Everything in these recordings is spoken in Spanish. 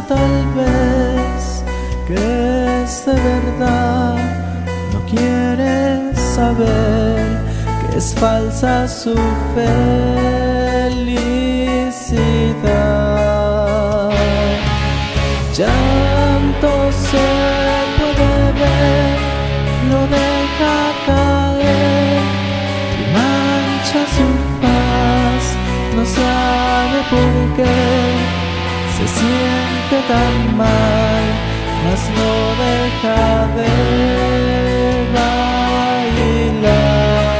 tal vez que es de verdad, no quiere saber que es falsa su felicidad. Llanto se puede ver, lo deja caer y mancha su faz, no sabe por qué se siente tan mal, mas no deja de bailar.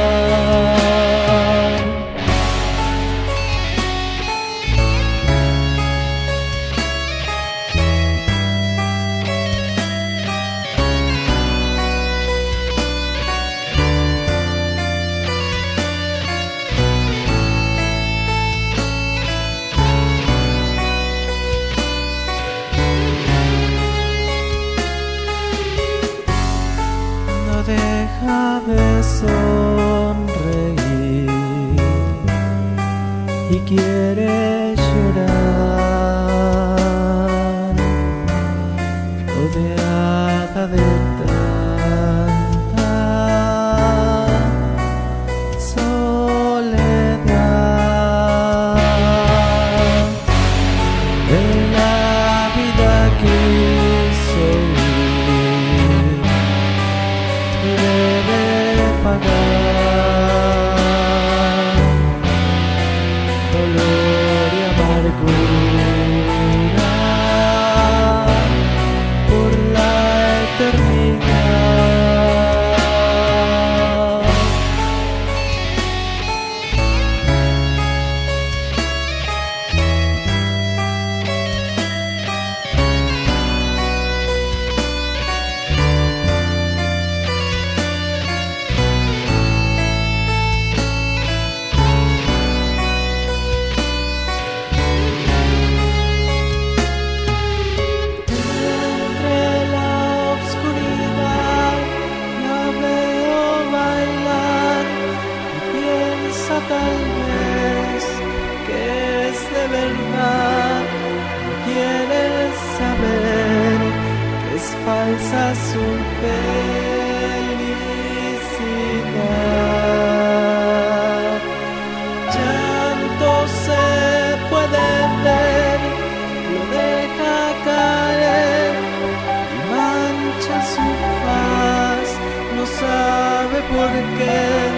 Deja de sonreír y quiere llorar, rodeada de tanta soledad. De la vida quiso huir, debe pagar dolor y amargura por la eternidad. Tal vez que es de verdad, no quieres saber que es falsa su felicidad. Llanto se puede ver, lo deja caer y mancha su faz, no sabe por qué